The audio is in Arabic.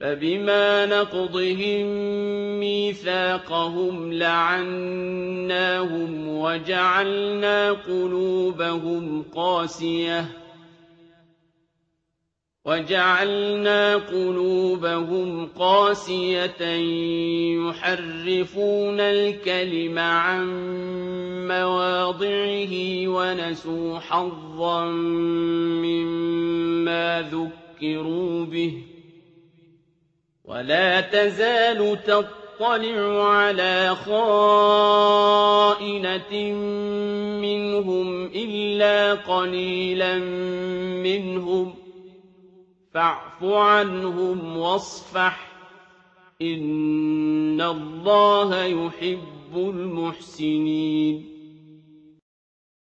فبما نقضهم ميثاقهم لعناهم وجعلنا قلوبهم قاسية يحرفون الكلم عن مواضعه ونسوا حظا مما ذكروا به ولا تزال تطلع على خائنة منهم إلا قليلا منهم فاعف عنهم واصفح إن الله يحب المحسنين